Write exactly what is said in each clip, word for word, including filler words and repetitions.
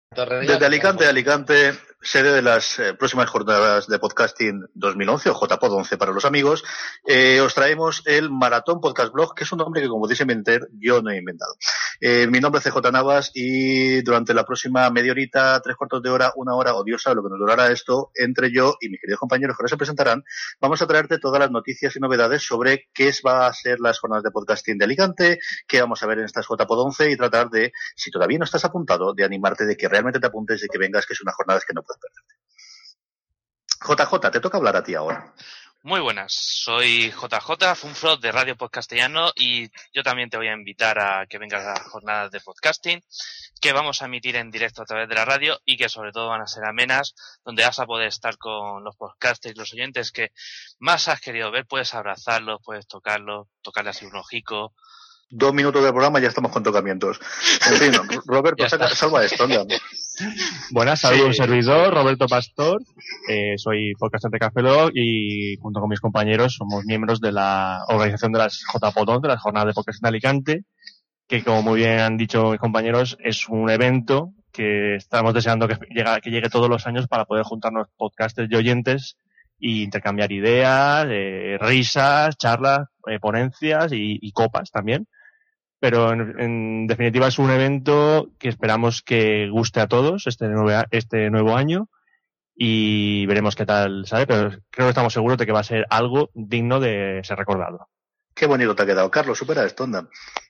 Desde Alicante, Alicante, sede de las eh, próximas jornadas de podcasting dos mil once, o J P O D once para los amigos, eh, os traemos el Maratón Podcast Blog, que es un nombre que, como dice Inventar, yo no he inventado. Eh, mi nombre es C J Navas y durante la próxima media horita, tres cuartos de hora, una hora o Dios sabe lo que nos durará esto, entre yo y mis queridos compañeros que ahora se presentarán, vamos a traerte todas las noticias y novedades sobre qué va a ser las jornadas de podcasting de Alicante, qué vamos a ver en estas J P O D once y tratar de, si todavía no estás apuntado, de animarte de que realmente te apuntes y que vengas, que es una jornada que no puedes perderte. J J, te toca hablar a ti ahora. Muy buenas, soy J J, Funfrog de Radio Podcastellano, y yo también te voy a invitar a que vengas a las jornadas de podcasting que vamos a emitir en directo a través de la radio y que sobre todo van a ser amenas, donde vas a poder estar con los podcasters y los oyentes que más has querido ver. Puedes abrazarlos, puedes tocarlos, tocarles así un ojico. Dos minutos del programa y ya estamos con tocamientos. En fin, Roberto, saca, salva esto, anda. Buenas, saludos, sí. Un servidor, Roberto Pastor, eh, soy podcaster de Café Lock y junto con mis compañeros somos miembros de la organización de las J P O D once, de las Jornadas de Podcasting de Alicante, que como muy bien han dicho mis compañeros, es un evento que estamos deseando que llegue, que llegue todos los años para poder juntarnos podcasters y oyentes y intercambiar ideas, eh, risas, charlas, eh, ponencias y, y copas también. Pero en, en definitiva es un evento que esperamos que guste a todos este nuevo, este nuevo año y veremos qué tal sale, pero creo que estamos seguros de que va a ser algo digno de ser recordado. Qué bonito te ha quedado. Carlos, supera esto, anda.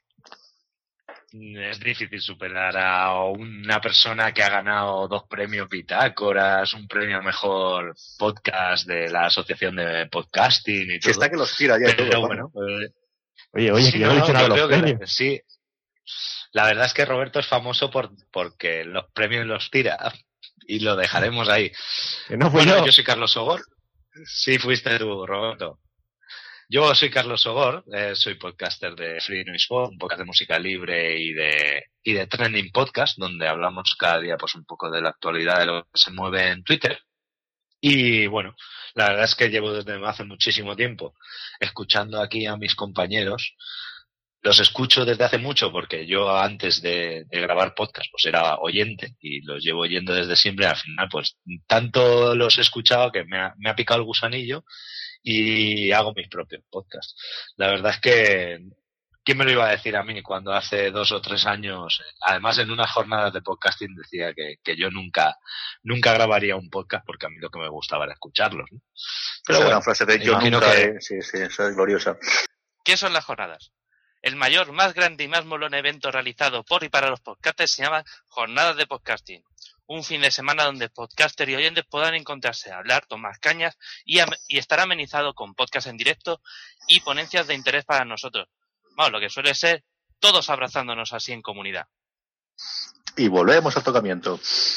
Es difícil superar a una persona que ha ganado dos premios Bitácoras, un premio a mejor podcast de la Asociación de Podcasting y todo. Si está que los tira ya. Pero todo, bueno, pues, Oye, oye, sí, que yo no, no he dicho nada de los premios. Que, sí, la verdad es que Roberto es famoso por porque los premios los tira y lo dejaremos ahí. Que no fui bueno, yo. yo soy Carlos Sogor. Sí, fuiste tú, Roberto. Yo soy Carlos Sogor, eh, soy podcaster de Free Noise Pod, un podcast de música libre y de y de Trending Podcast, donde hablamos cada día pues un poco de la actualidad de lo que se mueve en Twitter. Y bueno, la verdad es que llevo desde hace muchísimo tiempo escuchando aquí a mis compañeros. Los escucho desde hace mucho porque yo antes de, de grabar podcast pues era oyente y los llevo oyendo desde siempre. Al final pues tanto los he escuchado que me ha, me ha picado el gusanillo y hago mis propios podcasts. La verdad es que ¿quién me lo iba a decir a mí cuando hace dos o tres años, además en unas jornadas de podcasting decía que, que yo nunca nunca grabaría un podcast porque a mí lo que me gustaba era escucharlos, ¿no? Pero esa bueno, frase de yo nunca, que... eh, sí, sí, esa es gloriosa. ¿Qué son las jornadas? El mayor, más grande y más molón evento realizado por y para los podcasters se llama Jornadas de Podcasting. Un fin de semana donde podcasters y oyentes podrán encontrarse a hablar, tomar cañas y, y estar amenizado con podcast en directo y ponencias de interés para nosotros. Bueno, lo que suele ser todos abrazándonos así en comunidad. Y volvemos al tocamiento.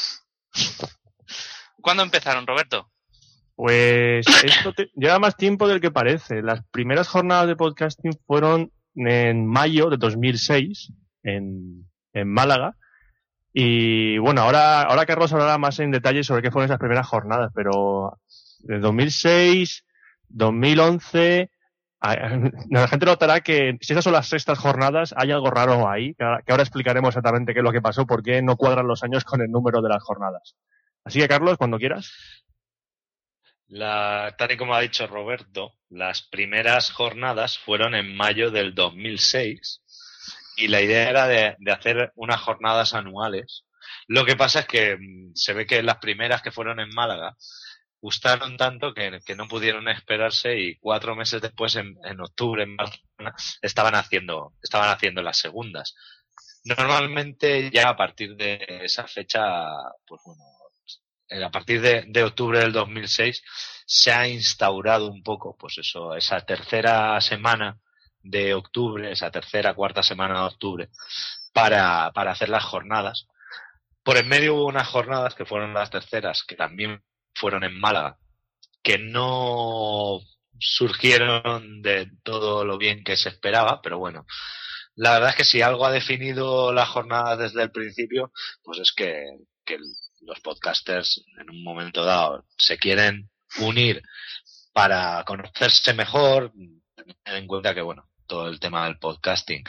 ¿Cuándo empezaron, Roberto? Pues esto te... lleva más tiempo del que parece. Las primeras jornadas de podcasting fueron en mayo de dos mil seis en, en Málaga. Y bueno, ahora, ahora Carlos hablará más en detalle sobre qué fueron esas primeras jornadas, pero de dos mil seis, dos mil once... La gente notará que si esas son las sextas jornadas hay algo raro ahí, que ahora explicaremos exactamente qué es lo que pasó, por qué no cuadran los años con el número de las jornadas. Así que, Carlos, cuando quieras. La, tal y como ha dicho Roberto, las primeras jornadas fueron en mayo del dos mil seis y la idea era de, de hacer unas jornadas anuales. Lo que pasa es que se ve que las primeras que fueron en Málaga gustaron tanto que, que no pudieron esperarse y cuatro meses después, en, en octubre, en Barcelona, estaban haciendo, estaban haciendo las segundas. Normalmente ya a partir de esa fecha, pues bueno, a partir de, de octubre del dos mil seis se ha instaurado un poco, pues eso, esa tercera semana de octubre, esa tercera, cuarta semana de octubre, para, para hacer las jornadas. Por en medio hubo unas jornadas que fueron las terceras, que también fueron en Málaga, que no surgieron de todo lo bien que se esperaba, pero bueno, la verdad es que si algo ha definido la jornada desde el principio, pues es que, que los podcasters en un momento dado se quieren unir para conocerse mejor, tener en cuenta que bueno, todo el tema del podcasting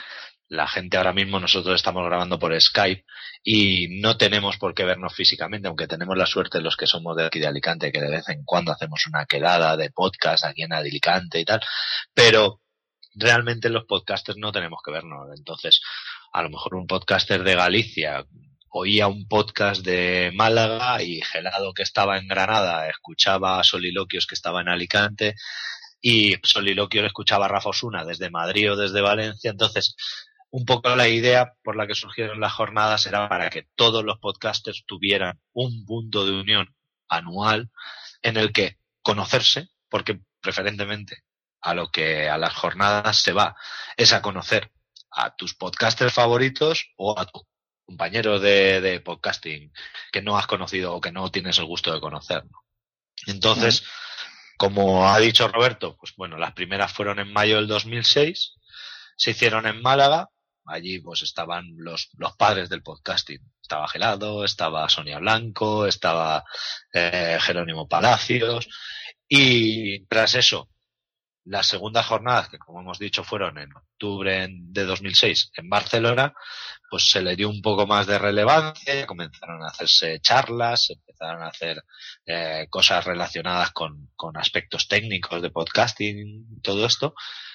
la gente ahora mismo, nosotros estamos grabando por Skype y no tenemos por qué vernos físicamente, aunque tenemos la suerte los que somos de aquí de Alicante, que de vez en cuando hacemos una quedada de podcast aquí en Alicante y tal, pero realmente los podcasters no tenemos que vernos. Entonces, a lo mejor un podcaster de Galicia oía un podcast de Málaga y Gelado, que estaba en Granada, escuchaba Soliloquios, que estaba en Alicante, y Soliloquios escuchaba a Rafa Osuna desde Madrid o desde Valencia. Entonces, un poco la idea por la que surgieron las jornadas era para que todos los podcasters tuvieran un punto de unión anual en el que conocerse, porque preferentemente a lo que a las jornadas se va es a conocer a tus podcasters favoritos o a tu compañero de, de podcasting que no has conocido o que no tienes el gusto de conocer, ¿no? Entonces, uh-huh. como ha dicho Roberto, pues bueno, las primeras fueron en mayo del dos mil seis, se hicieron en Málaga, allí pues estaban los, los padres del podcasting, estaba Gelado, estaba Sonia Blanco, estaba eh, Jerónimo Palacios, y tras eso, las segundas jornadas, que como hemos dicho fueron en octubre de dos mil seis en Barcelona, pues se le dio un poco más de relevancia, comenzaron a hacerse charlas, empezaron a hacer eh, cosas relacionadas con, con aspectos técnicos de podcasting, todo esto,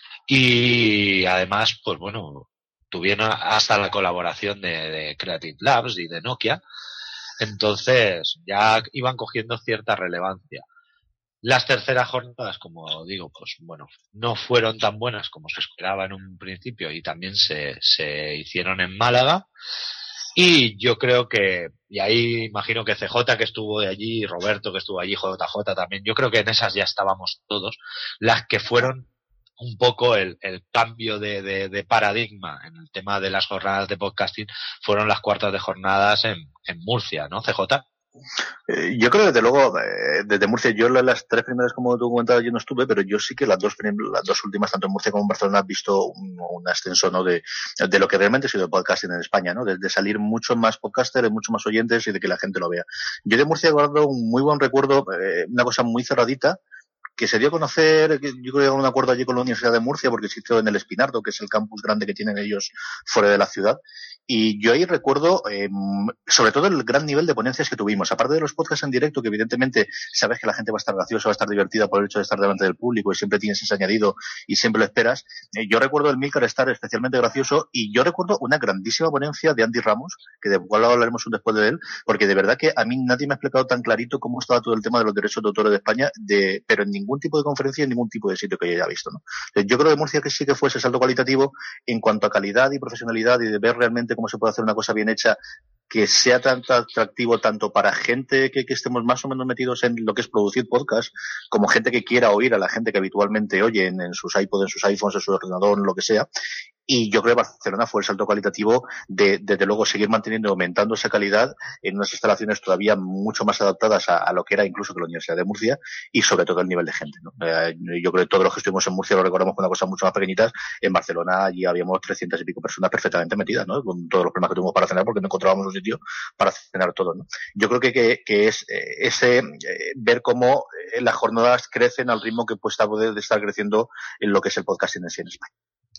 y además, pues bueno, tuvieron hasta la colaboración de, de Creative Labs y de Nokia, entonces ya iban cogiendo cierta relevancia. Las terceras jornadas, como digo, pues bueno, no fueron tan buenas como se esperaba en un principio y también se, se hicieron en Málaga. Y yo creo que, y ahí imagino que C J que estuvo de allí, Roberto que estuvo allí, J J también, yo creo que en esas ya estábamos todos, las que fueron un poco el, el cambio de, de, de paradigma en el tema de las jornadas de podcasting, fueron las cuartas de jornadas en, en Murcia, ¿no, C J? Eh, yo creo que desde luego, eh, desde Murcia, yo las tres primeras, como tú comentabas, yo no estuve, pero yo sí que las dos las dos últimas, tanto en Murcia como en Barcelona, he visto un, un ascenso, ¿no? de, de lo que realmente ha sido el podcasting en España, ¿no? De, de salir mucho más podcasters, de mucho más oyentes y de que la gente lo vea. Yo de Murcia guardo un muy buen recuerdo, eh, una cosa muy cerradita, que se dio a conocer, yo creo que llegó a un acuerdo allí con la Universidad de Murcia, porque existió en el Espinardo, que es el campus grande que tienen ellos fuera de la ciudad. Y yo ahí recuerdo, eh, sobre todo el gran nivel de ponencias que tuvimos. Aparte de los podcasts en directo, que evidentemente sabes que la gente va a estar graciosa, va a estar divertida por el hecho de estar delante del público y siempre tienes ese añadido y siempre lo esperas. Eh, yo recuerdo el Milcar estar especialmente gracioso y yo recuerdo una grandísima ponencia de Andy Ramos, que de cual hablaremos un después de él, porque de verdad que a mí nadie me ha explicado tan clarito cómo estaba todo el tema de los derechos de autor de España, de, pero en ningún tipo de conferencia, en ningún tipo de sitio que yo haya visto, ¿no? Entonces, yo creo que Murcia que sí que fue ese salto cualitativo en cuanto a calidad y profesionalidad y de ver realmente cómo se puede hacer una cosa bien hecha, que sea tan atractivo tanto para gente que, que estemos más o menos metidos en lo que es producir podcast, como gente que quiera oír a la gente que habitualmente oye en, en sus iPods, en sus iPhones, en su ordenador, en lo que sea. Y yo creo que Barcelona fue el salto cualitativo de, desde luego, seguir manteniendo y aumentando esa calidad en unas instalaciones todavía mucho más adaptadas a, a lo que era incluso que la Universidad de Murcia y sobre todo el nivel de gente, ¿no? Eh, yo creo que todos los que estuvimos en Murcia lo recordamos con una cosa mucho más pequeñitas. En Barcelona allí habíamos trescientas y pico personas perfectamente metidas, ¿no? Con todos los problemas que tuvimos para cenar porque no encontrábamos un sitio para cenar todo, ¿no? Yo creo que, que, que es eh, ese eh, ver cómo eh, las jornadas crecen al ritmo que pues puede estar creciendo en lo que es el podcasting en sí en España.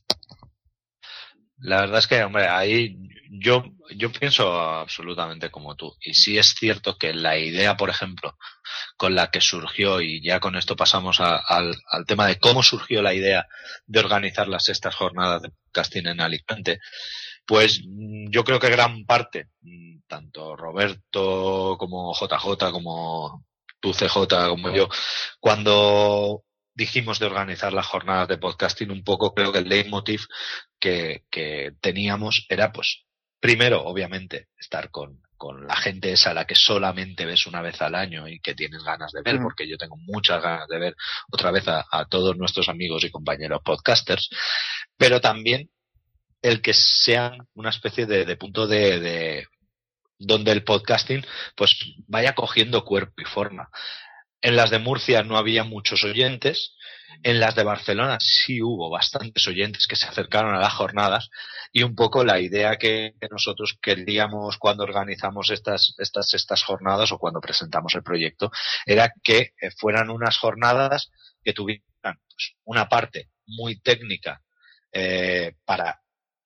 La verdad es que, hombre, ahí yo, yo pienso absolutamente como tú. Y sí es cierto que la idea, por ejemplo, con la que surgió, y ya con esto pasamos a, al, al tema de cómo surgió la idea de organizar las sextas jornadas de podcasting en Alicante, pues yo creo que gran parte, tanto Roberto como J J, como tú C J, como yo, cuando dijimos de organizar las jornadas de podcasting, un poco creo que el leitmotiv que, que teníamos era, pues, primero, obviamente, estar con, con la gente esa a la que solamente ves una vez al año y que tienes ganas de ver, mm. porque yo tengo muchas ganas de ver otra vez a, a todos nuestros amigos y compañeros podcasters, pero también el que sean una especie de, de punto de, de donde el podcasting pues vaya cogiendo cuerpo y forma. En las de Murcia no había muchos oyentes, en las de Barcelona sí hubo bastantes oyentes que se acercaron a las jornadas y un poco la idea que nosotros queríamos cuando organizamos estas, estas, estas jornadas o cuando presentamos el proyecto era que fueran unas jornadas que tuvieran pues, una parte muy técnica eh, para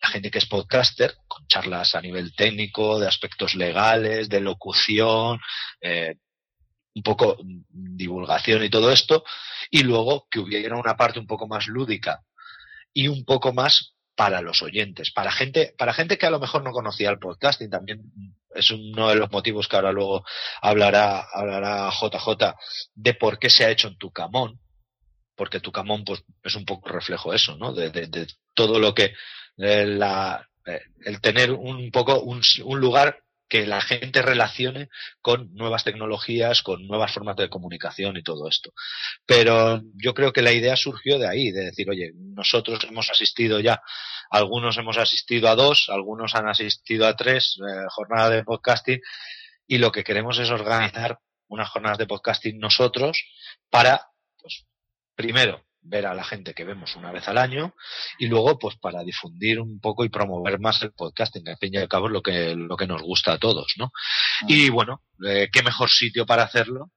la gente que es podcaster, con charlas a nivel técnico, de aspectos legales, de locución, eh, un poco divulgación y todo esto, y luego que hubiera una parte un poco más lúdica y un poco más para los oyentes, para gente, para gente que a lo mejor no conocía el podcasting. También es uno de los motivos que ahora luego hablará, hablará J J de por qué se ha hecho en Tucamón, porque Tucamón pues es un poco reflejo eso, ¿no? De, de, de todo lo que eh, la, eh, el tener un poco un, un lugar que la gente relacione con nuevas tecnologías, con nuevas formas de comunicación y todo esto. Pero yo creo que la idea surgió de ahí, de decir, oye, nosotros hemos asistido ya, algunos hemos asistido a dos, algunos han asistido a tres eh, jornadas de podcasting, y lo que queremos es organizar unas jornadas de podcasting nosotros para, pues, primero, ver a la gente que vemos una vez al año, y luego pues para difundir un poco y promover más el podcasting, que al fin y al cabo es lo que, lo que nos gusta a todos, ¿no? Uh-huh. Y bueno, eh, qué mejor sitio para hacerlo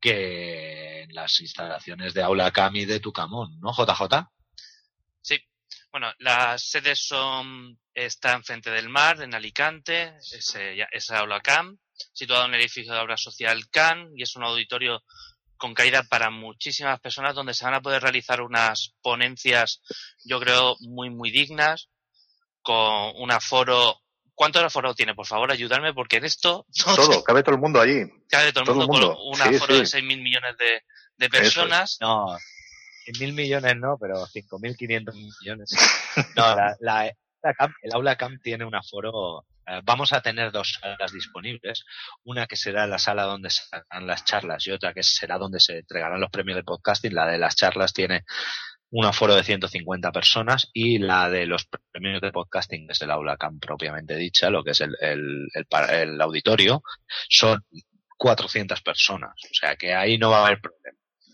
que en las instalaciones de Aula Cami de Tucamón, ¿no, J J? Sí, bueno, las sedes son, están frente del mar, en Alicante, es, es Aula Cam, situado en el edificio de obra social C A N, y es un auditorio con caída para muchísimas personas, donde se van a poder realizar unas ponencias, yo creo, muy, muy dignas, con un aforo. ¿Cuánto aforo tiene? Por favor, ayudarme, porque en esto... No todo, sé. Cabe todo el mundo allí. Cabe todo el mundo, todo el mundo. Con un sí, aforo sí. de seis mil millones de, de personas. Es. No, seis mil millones no, pero cinco mil quinientos millones. No, la, la, la Camp, el Aula Camp tiene un aforo... Vamos a tener dos salas disponibles, una que será la sala donde se harán las charlas y otra que será donde se entregarán los premios de podcasting. La de las charlas tiene un aforo de ciento cincuenta personas, y la de los premios de podcasting desde el Aula Camp propiamente dicha, lo que es el, el, el, el auditorio, son cuatrocientas personas. O sea que ahí no va a haber problema.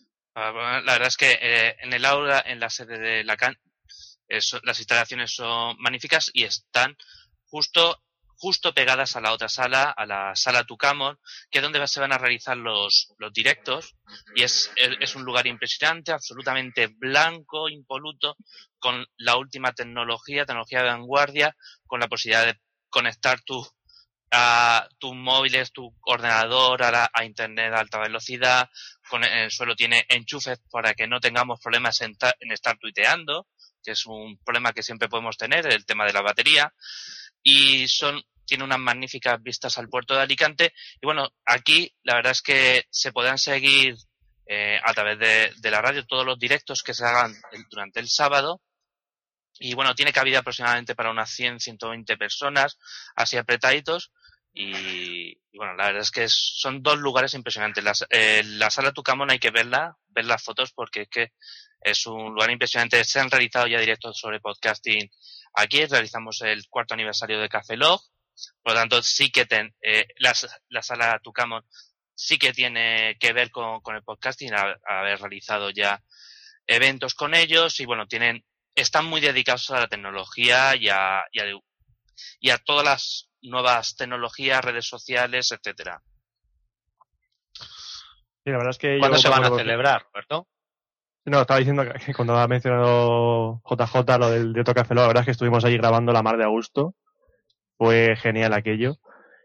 La verdad es que eh, en el aula, en la sede de la C A N, eso, las instalaciones son magníficas y están justo justo pegadas a la otra sala, a la sala Tucamón, que es donde se van a realizar los, los directos, y es, es un lugar impresionante, absolutamente blanco, impoluto, con la última tecnología, tecnología de vanguardia, con la posibilidad de conectar tu, a tus móviles, tu ordenador a, la, a internet a alta velocidad, con el suelo tiene enchufes para que no tengamos problemas en, ta, en estar tuiteando, que es un problema que siempre podemos tener, el tema de la batería. Y son, tiene unas magníficas vistas al puerto de Alicante. Y bueno, aquí la verdad es que se podrán seguir eh, a través de, de la radio todos los directos que se hagan el, durante el sábado. Y bueno, tiene cabida aproximadamente para unas cien, ciento veinte personas, así apretaditos. Y, y bueno, la verdad es que son dos lugares impresionantes. La, eh, la sala Tucamón hay que verla, ver las fotos, porque es que es un lugar impresionante. Se han realizado ya directos sobre podcasting. Aquí realizamos el cuarto aniversario de Café Log, por lo tanto sí que ten, eh, la, la sala Tucamón sí que tiene que ver con, con el podcasting, a, a haber realizado ya eventos con ellos, y bueno, tienen están muy dedicados a la tecnología y a, y a, y a todas las nuevas tecnologías, redes sociales, etcétera. Sí, la verdad es que ¿Cuándo yo, se van a lo... celebrar, Roberto? No, estaba diciendo que cuando ha mencionado J J lo del directo Café Log, la verdad es que estuvimos allí grabando la mar de agosto. Fue genial aquello.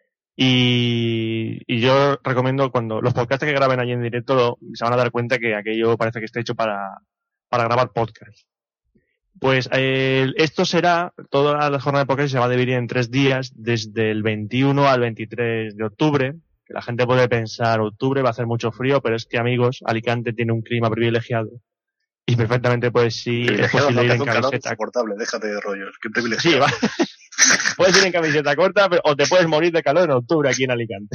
Y, y yo recomiendo, cuando los podcasts que graben allí en directo, lo, se van a dar cuenta que aquello parece que está hecho para, para grabar podcast. Pues eh, esto será, toda la jornada de podcast se va a dividir en tres días, desde el veintiuno al veintitrés de octubre. Que la gente puede pensar, octubre va a hacer mucho frío, pero es que, amigos, Alicante tiene un clima privilegiado. Y perfectamente, pues sí, es posible ir en camiseta. Insoportable, déjate de rollos, qué privilegiado. Sí, va. Puedes ir en camiseta corta, pero, o te puedes morir de calor en octubre aquí en Alicante.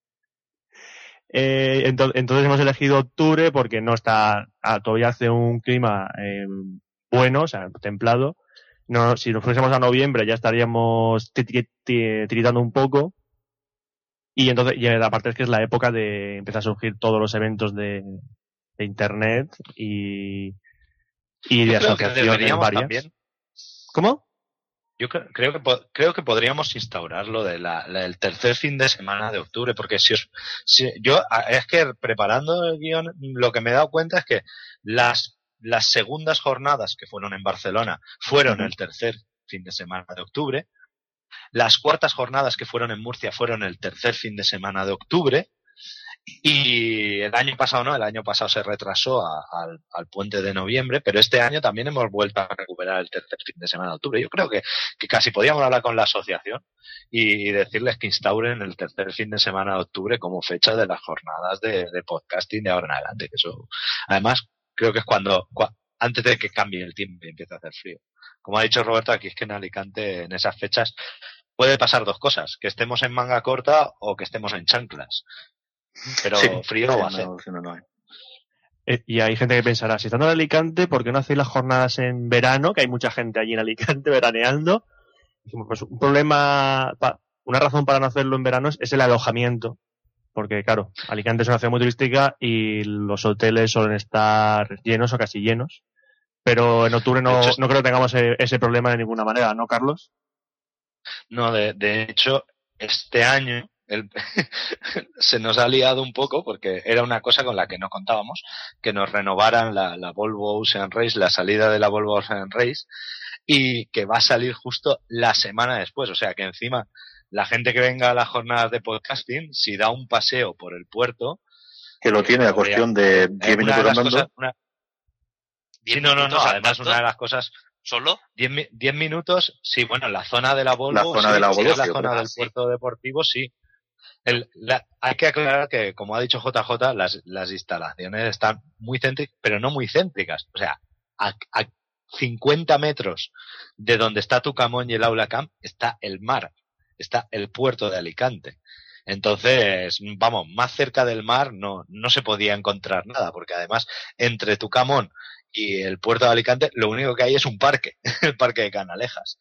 Eh, entonces, entonces hemos elegido octubre porque no está, ah, todavía hace un clima eh, bueno, o sea, templado. No, si nos fuésemos a noviembre ya estaríamos tiritando un poco. Y entonces, y aparte es que es la época de empezar a surgir todos los eventos de, de internet y, y de asociaciones varias. También. ¿Cómo? Yo creo, creo que creo que podríamos instaurarlo de la, la, el tercer fin de semana de octubre, porque si os, si, yo es que preparando el guión lo que me he dado cuenta es que las las segundas jornadas que fueron en Barcelona fueron uh-huh. el tercer fin de semana de octubre. Las cuartas jornadas que fueron en Murcia fueron el tercer fin de semana de octubre. Y el año pasado no, el año pasado se retrasó a, al, al puente de noviembre, pero este año también hemos vuelto a recuperar el tercer fin de semana de octubre. Yo creo que, que casi podíamos hablar con la asociación y, y decirles que instauren el tercer fin de semana de octubre como fecha de las jornadas de, de podcasting de ahora en adelante. Que eso, además, creo que es cuando, cua, antes de que cambie el tiempo y empiece a hacer frío. Como ha dicho Roberto, aquí es que en Alicante, en esas fechas, puede pasar dos cosas, que estemos en manga corta o que estemos en chanclas. Pero sí, frío no va a ser. No, no, no eh, y hay gente que pensará, si estando en Alicante, ¿por qué no hacéis las jornadas en verano? Que hay mucha gente allí en Alicante veraneando. Pues un problema, una razón para no hacerlo en verano es, es el alojamiento. Porque, claro, Alicante es una ciudad muy turística y los hoteles suelen estar llenos o casi llenos. Pero en octubre no, hecho, no creo que tengamos ese, ese problema de ninguna manera, ¿no, Carlos? No, de, de hecho, este año el, se nos ha liado un poco porque era una cosa con la que no contábamos, que nos renovaran la, la Volvo Ocean Race, la salida de la Volvo Ocean Race, y que va a salir justo la semana después. O sea que encima la gente que venga a las jornadas de podcasting, si da un paseo por el puerto, que lo tiene a cuestión de diez minutos de andando. Cosas, una... Sí, no, no, no, además una de las cosas... ¿Solo? diez minutos, sí, bueno, en la zona de la Volvo, la zona sí, de la Volvo, sí, la zona del sí. puerto deportivo, sí. El, la, hay que aclarar que, como ha dicho J J, las, las instalaciones están muy céntricas, pero no muy céntricas. O sea, a, a cincuenta metros de donde está Tucamón y el Aula Camp está el mar, está el puerto de Alicante. Entonces, vamos, más cerca del mar no, no se podía encontrar nada, porque además, entre Tucamón y el puerto de Alicante, lo único que hay es un parque, el parque de Canalejas.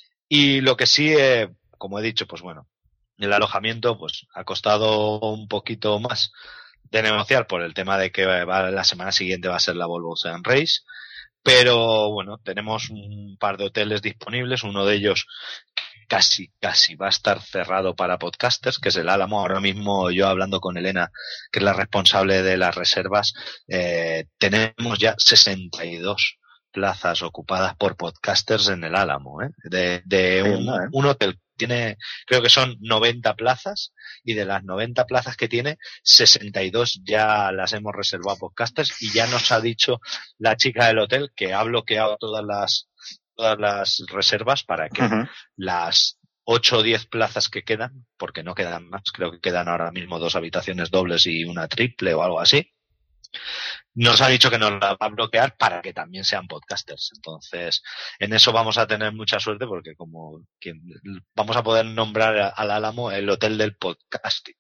Y lo que sí, eh, como he dicho, pues bueno, el alojamiento pues ha costado un poquito más de negociar por el tema de que va, la semana siguiente va a ser la Volvo Ocean Race, pero bueno, tenemos un par de hoteles disponibles, uno de ellos casi, casi va a estar cerrado para podcasters, que es el Álamo. Ahora mismo yo hablando con Elena, que es la responsable de las reservas, eh, tenemos ya sesenta y dos plazas ocupadas por podcasters en el Álamo, ¿eh? de, de un, ¿eh? un hotel. Tiene, creo que son noventa plazas, y de las noventa plazas que tiene, sesenta y dos ya las hemos reservado a podcasters, y ya nos ha dicho la chica del hotel que ha bloqueado todas las todas las reservas para que uh-huh. las ocho o diez plazas que quedan, porque no quedan más, creo que quedan ahora mismo dos habitaciones dobles y una triple o algo así, nos ha dicho que nos la va a bloquear para que también sean podcasters. Entonces, en eso vamos a tener mucha suerte, porque como quien, vamos a poder nombrar al Álamo el hotel del podcasting.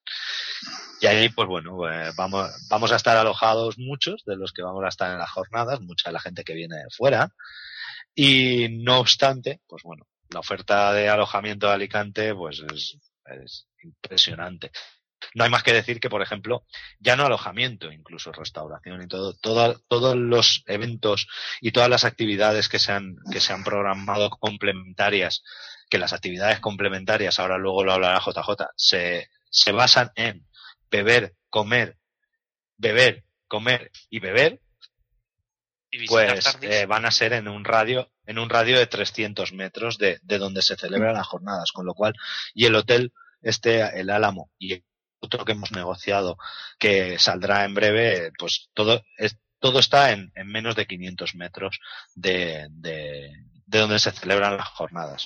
Y ahí, pues bueno, pues vamos, vamos a estar alojados muchos de los que vamos a estar en las jornadas, mucha de la gente que viene de fuera. Y no obstante, pues bueno, la oferta de alojamiento de Alicante, pues es, es impresionante. No hay más que decir que, por ejemplo, ya no alojamiento, incluso restauración y todo, todo, todos los eventos y todas las actividades que se han, que se han programado complementarias, que las actividades complementarias, ahora luego lo hablará J J, se, se basan en beber, comer, beber, comer y beber, y pues eh, van a ser en un radio, en un radio de trescientos metros de, de donde se celebran las jornadas, con lo cual, y el hotel, este, el Álamo, y otro que hemos negociado que saldrá en breve, pues todo es, todo está en, en menos de quinientos metros de, de, de donde se celebran las jornadas.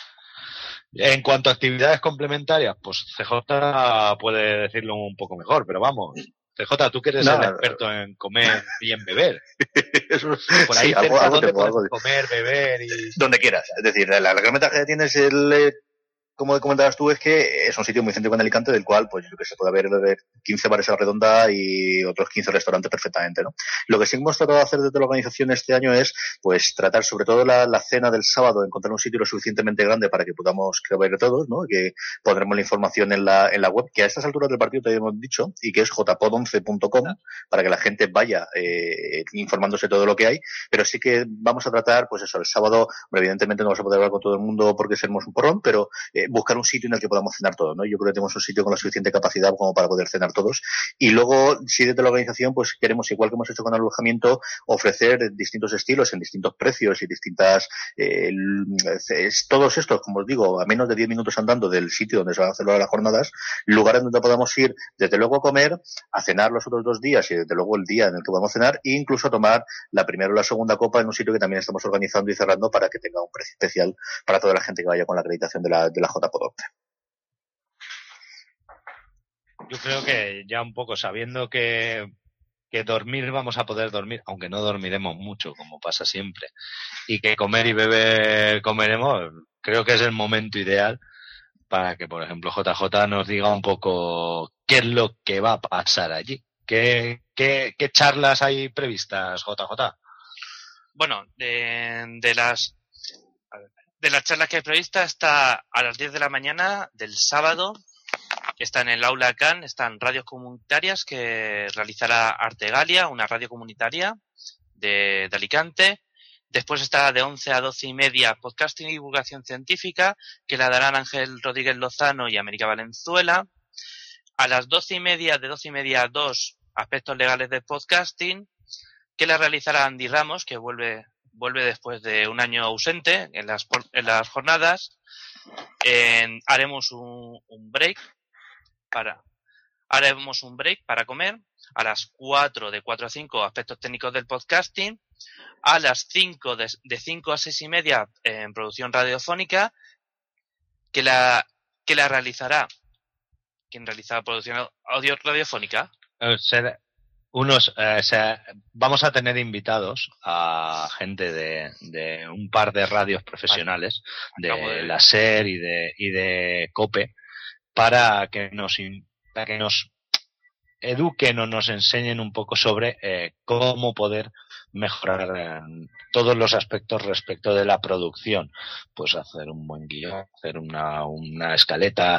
En cuanto a actividades complementarias, pues C J puede decirlo un poco mejor, pero vamos, C J, tú que eres no, el experto en comer y en beber. Eso, por ahí sí, cerca, algo, algo ¿dónde tengo, puedes algo comer, beber y... donde quieras. Es decir, la, la gran ventaja que tienes el... Eh, como comentabas tú, es que es un sitio muy céntrico en Alicante, del cual, pues yo creo que se puede haber, haber quince bares a la redonda y otros quince restaurantes perfectamente, ¿no? Lo que sí hemos tratado de hacer desde la organización este año es, pues, tratar sobre todo la, la cena del sábado, encontrar un sitio lo suficientemente grande para que podamos ver todos, ¿no? Que pondremos la información en la, en la web, que a estas alturas del partido te hemos dicho, y que es j pod once punto com, para que la gente vaya eh, informándose todo lo que hay, pero sí que vamos a tratar, pues eso, el sábado, evidentemente no vamos a poder hablar con todo el mundo porque seremos un porrón, pero eh, eh, buscar un sitio en el que podamos cenar todos, ¿no? Yo creo que tenemos un sitio con la suficiente capacidad como para poder cenar todos. Y luego, si desde la organización, pues queremos, igual que hemos hecho con el alojamiento, ofrecer distintos estilos en distintos precios y distintas, eh, es, todos estos, como os digo, a menos de diez minutos andando del sitio donde se van a celebrar las jornadas, lugares donde podamos ir, desde luego a comer, a cenar los otros dos días y desde luego el día en el que podamos cenar, e incluso a tomar la primera o la segunda copa en un sitio que también estamos organizando y cerrando para que tenga un precio especial para toda la gente que vaya con la acreditación de la, de la J P O D. Yo creo que ya un poco sabiendo que, que dormir vamos a poder dormir, aunque no dormiremos mucho, como pasa siempre, y que comer y beber comeremos, creo que es el momento ideal para que, por ejemplo, J J nos diga un poco qué es lo que va a pasar allí. ¿Qué, qué, qué charlas hay previstas, J J? Bueno, de, de las de las charlas que hay previstas está a las diez de la mañana del sábado. Está en el Aula Can, están radios comunitarias que realizará Artegalia, una radio comunitaria de, de Alicante. Después está de once a doce y media Podcasting y Divulgación Científica, que la darán Ángel Rodríguez Lozano y América Valenzuela. A las doce y media, de doce y media a dos, Aspectos Legales del Podcasting, que la realizará Andy Ramos, que vuelve vuelve después de un año ausente en las, en las jornadas. En, haremos un, un break para haremos un break para comer. A las cuatro, de cuatro a cinco, Aspectos Técnicos del Podcasting. A las cinco, de, de cinco a seis y media, en Producción Radiofónica, que la que la realizará ¿quién realiza la producción audio radiofónica? Eh, ser unos eh, se, vamos a tener invitados a gente de, de un par de radios profesionales, de, de la SER y de y de COPE, para que nos para que nos eduquen o nos enseñen un poco sobre eh, cómo poder mejorar eh, todos los aspectos respecto de la producción, pues hacer un buen guión, hacer una una escaleta,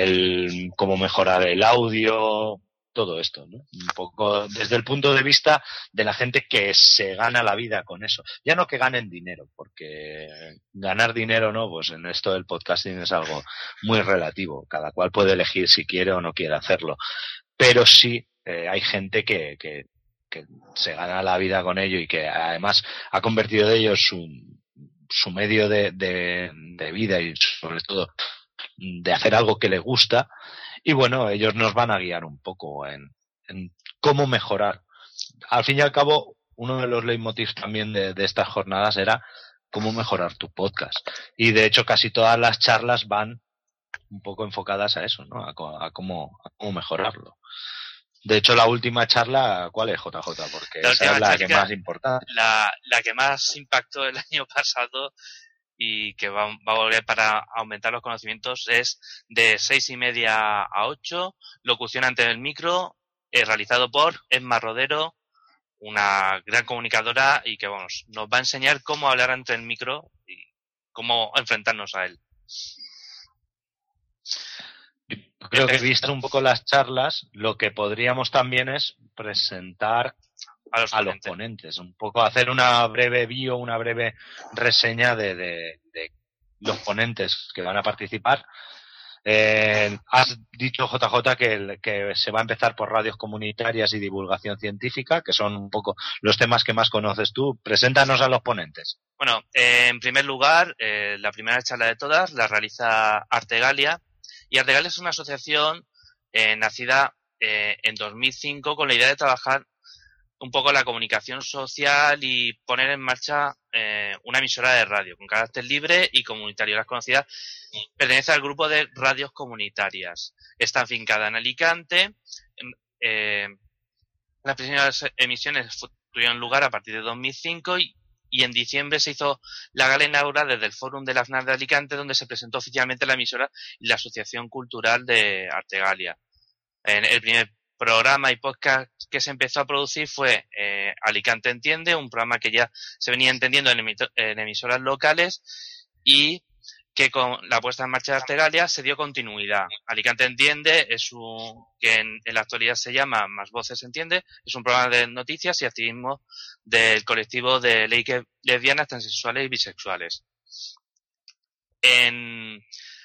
el cómo mejorar el audio, todo esto, ¿no? Un poco desde el punto de vista de la gente que se gana la vida con eso. Ya no que ganen dinero, porque ganar dinero no, pues en esto del podcasting es algo muy relativo. Cada cual puede elegir si quiere o no quiere hacerlo. Pero sí eh, hay gente que, que, que se gana la vida con ello y que además ha convertido de ellos su, su medio de, de, de vida y sobre todo de hacer algo que les gusta. Y bueno, ellos nos van a guiar un poco en, en cómo mejorar. Al fin y al cabo, uno de los leitmotivs también de, de estas jornadas era cómo mejorar tu podcast. Y de hecho casi todas las charlas van un poco enfocadas a eso, ¿no? A, a, cómo, a cómo mejorarlo. De hecho, la última charla, ¿cuál es, J J? Porque la esa es la que más importa. La, la que más impactó el año pasado y que va, va a volver para aumentar los conocimientos es de seis y media a ocho, locución ante el micro, eh, realizado por Emma Rodero, una gran comunicadora y que vamos, nos va a enseñar cómo hablar ante el micro y cómo enfrentarnos a él. Creo que visto un poco las charlas, lo que podríamos también es presentar a los, a los ponentes, un poco hacer una breve bio, una breve reseña de, de, de los ponentes que van a participar. Eh, has dicho, J J, que, el, que se va a empezar por radios comunitarias y divulgación científica, que son un poco los temas que más conoces tú. Preséntanos a los ponentes. Bueno, eh, en primer lugar, eh, la primera charla de todas la realiza Artegalia, y Artegalia es una asociación eh, nacida eh, en dos mil cinco con la idea de trabajar un poco la comunicación social y poner en marcha eh, una emisora de radio con carácter libre y comunitario. Las conocidas pertenece al grupo de radios comunitarias. Está afincada en Alicante. Eh, las primeras emisiones tuvieron lugar a partir de dos mil cinco y, y en diciembre se hizo la gala inaugural desde el Fórum de la FNAC de Alicante, donde se presentó oficialmente la emisora y la Asociación Cultural de Artegalia. En el primer programa y podcast que se empezó a producir fue eh, Alicante Entiende, un programa que ya se venía entendiendo en, emito- en emisoras locales y que con la puesta en marcha de Artegalia se dio continuidad. Alicante Entiende es un que en, en la actualidad se llama Más Voces Entiende, es un programa de noticias y activismo del colectivo de leyes lesbianas, transexuales y bisexuales. En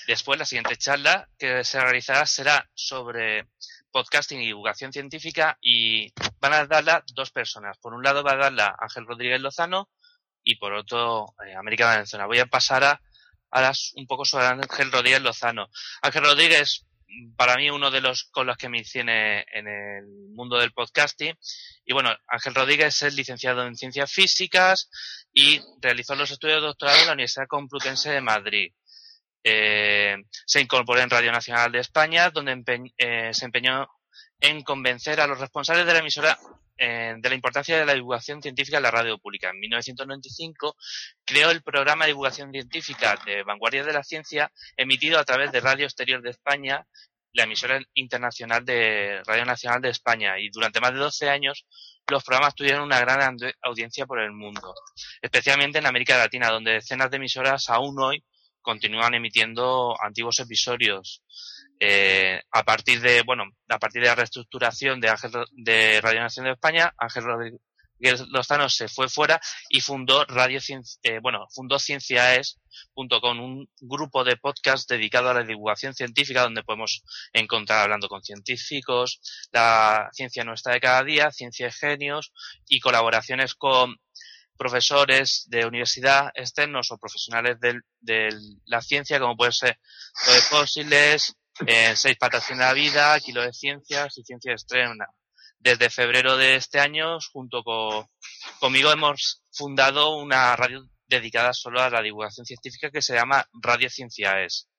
Después, la siguiente charla que se realizará será sobre podcasting y divulgación científica y van a darla dos personas. Por un lado va a darla Ángel Rodríguez Lozano y por otro eh, América Valenzuela. Voy a pasar a, a las, un poco sobre Ángel Rodríguez Lozano. Ángel Rodríguez, para mí, uno de los con los que me inicié en, en el mundo del podcasting. Y bueno, Ángel Rodríguez es licenciado en Ciencias Físicas y realizó los estudios de doctorado en la Universidad Complutense de Madrid. Eh, se incorporó en Radio Nacional de España, donde empe- eh, se empeñó en convencer a los responsables de la emisora eh, de la importancia de la divulgación científica en la radio pública. En mil novecientos noventa y cinco creó el programa de divulgación científica de Vanguardia de la Ciencia, emitido a través de Radio Exterior de España, la emisora internacional de Radio Nacional de España, y durante más de doce años los programas tuvieron una gran audiencia por el mundo, especialmente en América Latina, donde decenas de emisoras aún hoy continúan emitiendo antiguos episodios. Eh, a partir de, bueno, a partir de la reestructuración de Ángel, de Radio Nacional de España, Ángel Rodríguez Lozano se fue fuera y fundó Radio Ciencia, eh, bueno, fundó Cienciaes punto com, un grupo de podcast dedicado a la divulgación científica, donde podemos encontrar Hablando con Científicos, La Ciencia Nuestra de Cada Día, Ciencia de Genios y colaboraciones con profesores de universidad externos o profesionales de, de la ciencia, como puede ser Lo de Fósiles, eh, Seis Patas en la Vida, Kilo de Ciencias y Ciencia Extrema. Desde febrero de este año, junto con, conmigo, hemos fundado una radio dedicada solo a la divulgación científica que se llama Radio Cienciaes.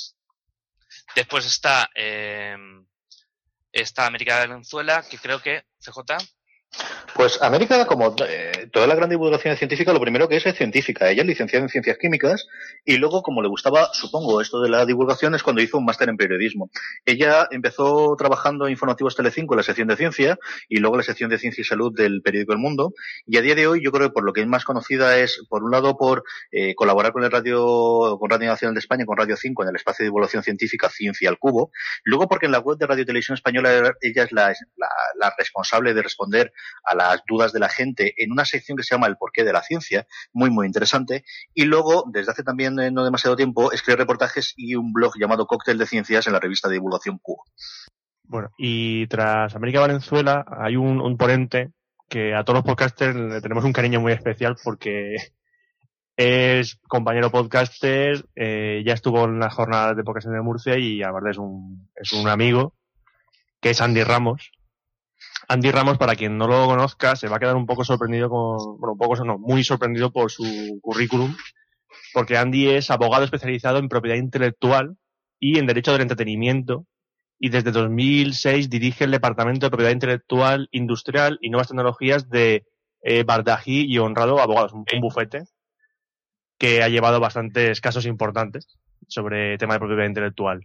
Después está, eh, está América Valenzuela, que creo que, C J... Pues América, como eh, toda la gran divulgación científica, lo primero que es es científica. Ella es licenciada en Ciencias Químicas y luego, como le gustaba, supongo, esto de la divulgación, es cuando hizo un máster en periodismo. Ella empezó trabajando en Informativos Telecinco en la sección de Ciencia y luego en la sección de Ciencia y Salud del periódico El Mundo. Y a día de hoy, yo creo que por lo que es más conocida es, por un lado, por eh, colaborar con el radio, con Radio Nacional de España, con Radio cinco, en el espacio de divulgación científica Ciencia al Cubo. Luego, porque en la web de Radio Televisión Española ella es la, la, la responsable de responder a las dudas de la gente en una sección que se llama El porqué de la ciencia, muy muy interesante, y luego desde hace también eh, no demasiado tiempo escribe reportajes y un blog llamado Cóctel de Ciencias en la revista de divulgación Cubo. Bueno, y tras América Valenzuela hay un, un ponente que a todos los podcasters le tenemos un cariño muy especial porque es compañero podcaster, eh, ya estuvo en las jornadas de podcasting de Murcia y aparte es un, es un amigo, que es Andy Ramos. Andy Ramos, para quien no lo conozca, se va a quedar un poco sorprendido con, bueno, un poco, no, muy sorprendido por su currículum, porque Andy es abogado especializado en propiedad intelectual y en derecho del entretenimiento, y desde dos mil seis dirige el Departamento de Propiedad Intelectual Industrial y Nuevas Tecnologías de eh, Bardají y Honrado Abogados, un, un bufete que ha llevado bastantes casos importantes sobre tema de propiedad intelectual.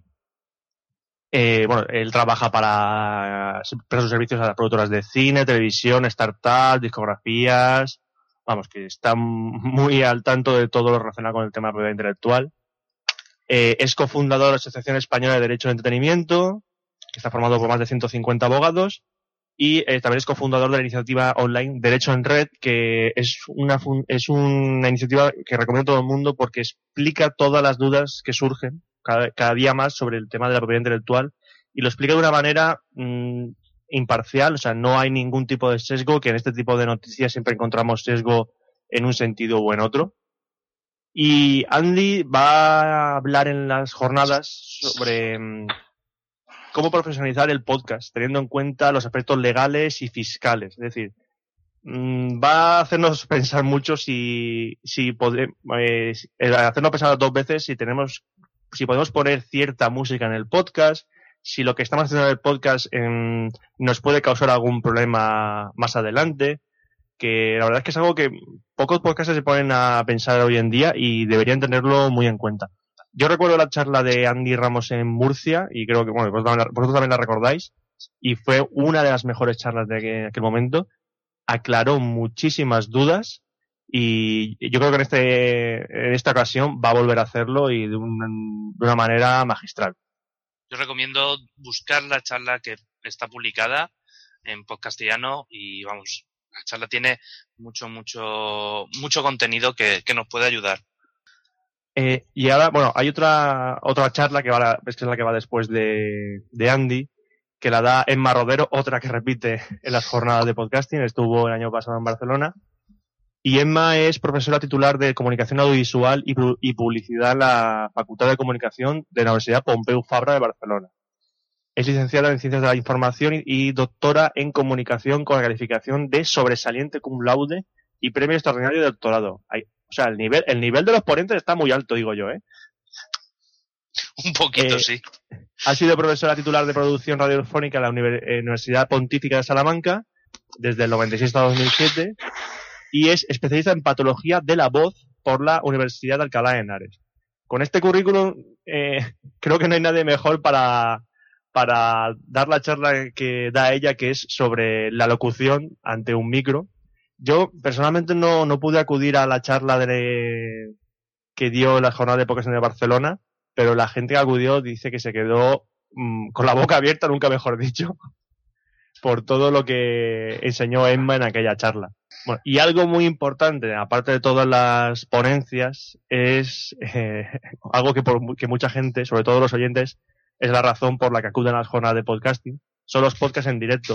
Eh, bueno, él trabaja para presta sus servicios a las productoras de cine, televisión, startups, discografías, vamos, que está muy al tanto de todo lo relacionado con el tema de propiedad intelectual. Eh, es cofundador de la Asociación Española de Derecho de Entretenimiento, que está formado por más de ciento cincuenta abogados, y eh, también es cofundador de la iniciativa online Derecho en Red, que es una, es una iniciativa que recomiendo a todo el mundo porque explica todas las dudas que surgen Cada, cada día más sobre el tema de la propiedad intelectual y lo explica de una manera mmm, imparcial, o sea, no hay ningún tipo de sesgo, que en este tipo de noticias siempre encontramos sesgo en un sentido o en otro. Y Andy va a hablar en las jornadas sobre mmm, cómo profesionalizar el podcast, teniendo en cuenta los aspectos legales y fiscales. Es decir, mmm, va a hacernos pensar mucho si, si podemos, eh, hacernos pensar dos veces si tenemos si podemos poner cierta música en el podcast, si lo que estamos haciendo en el podcast eh, nos puede causar algún problema más adelante, que la verdad es que es algo que pocos podcasts se ponen a pensar hoy en día y deberían tenerlo muy en cuenta. Yo recuerdo la charla de Andy Ramos en Murcia y creo que, bueno, vosotros también la, vosotros también la recordáis, y fue una de las mejores charlas de aquel, aquel momento. Aclaró muchísimas dudas y yo creo que en este en esta ocasión va a volver a hacerlo y de, un, de una manera magistral. Yo recomiendo buscar la charla que está publicada en Podcastiano y vamos, la charla tiene mucho, mucho, mucho contenido que, que nos puede ayudar. Eh, y ahora, bueno, hay otra otra charla que va, es que es la que va después de, de Andy, que la da Emma Rodero, otra que repite en las jornadas de podcasting, estuvo el año pasado en Barcelona. Y Emma es profesora titular de Comunicación Audiovisual y, y Publicidad en la Facultad de Comunicación de la Universidad Pompeu Fabra de Barcelona. Es licenciada en Ciencias de la Información y, y doctora en Comunicación con la calificación de sobresaliente cum laude y premio extraordinario de doctorado. Hay, o sea, el nivel, el nivel de los ponentes está muy alto, digo yo, ¿eh? Un poquito, eh, sí. Ha sido profesora titular de producción radiofónica en la Universidad Pontífica de Salamanca desde el noventa y seis hasta dos mil siete y es especialista en patología de la voz por la Universidad de Alcalá de Henares. Con este currículum eh, creo que no hay nadie mejor para, para dar la charla que da ella, que es sobre la locución ante un micro. Yo personalmente no, no pude acudir a la charla de, que dio la jornada de podcasting de Barcelona, pero la gente que acudió dice que se quedó mmm, con la boca abierta, nunca mejor dicho, por todo lo que enseñó Emma en aquella charla. Bueno, y algo muy importante, aparte de todas las ponencias, es eh, algo que, por, que mucha gente, sobre todo los oyentes, es la razón por la que acuden a las jornadas de podcasting, son los podcasts en directo.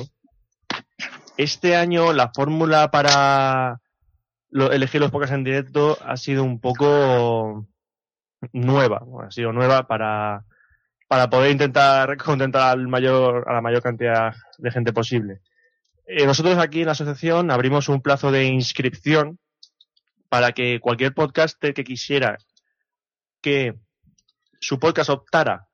Este año la fórmula para lo, elegir los podcasts en directo ha sido un poco nueva, bueno, ha sido nueva para, para poder intentar contentar al mayor, a la mayor cantidad de gente posible. Eh, nosotros aquí en la asociación abrimos un plazo de inscripción para que cualquier podcaster que quisiera que su podcast optara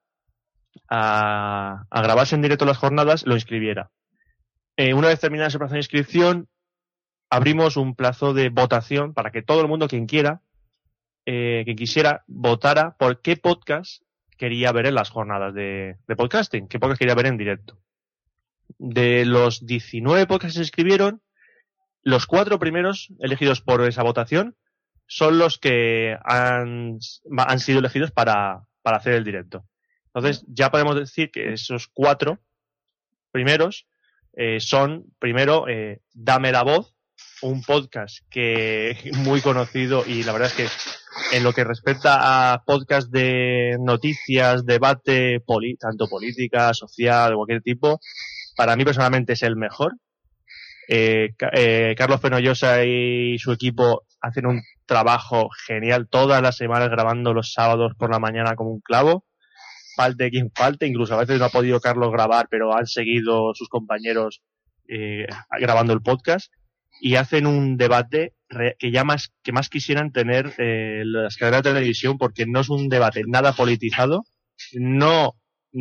a, a grabarse en directo las jornadas, lo inscribiera. Eh, una vez terminada ese plazo de inscripción, abrimos un plazo de votación para que todo el mundo, quien quiera, eh, quien quisiera, votara por qué podcast quería ver en las jornadas de, de podcasting, qué podcast quería ver en directo. De los diecinueve podcasts que se inscribieron, los cuatro primeros elegidos por esa votación son los que han, han sido elegidos para, para hacer el directo. Entonces, ya podemos decir que esos cuatro primeros eh, son, primero, eh, Dame la Voz, un podcast que muy conocido y la verdad es que en lo que respecta a podcast de noticias, debate, poli, tanto política, social, de cualquier tipo, para mí personalmente es el mejor. Eh, eh, Carlos Fenollosa y su equipo hacen un trabajo genial todas las semanas grabando los sábados por la mañana como un clavo. Falte quien falte, incluso a veces no ha podido Carlos grabar, pero han seguido sus compañeros eh, grabando el podcast y hacen un debate que ya más, que más quisieran tener eh, las cadenas de televisión, porque no es un debate nada politizado, no,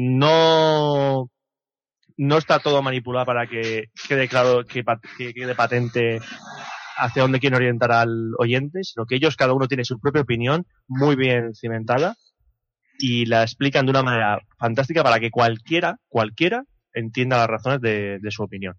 no, no está todo manipulado para que quede claro, que, que quede patente hacia dónde quieren orientar al oyente, sino que ellos cada uno tiene su propia opinión muy bien cimentada y la explican de una manera fantástica para que cualquiera, cualquiera entienda las razones de, de su opinión.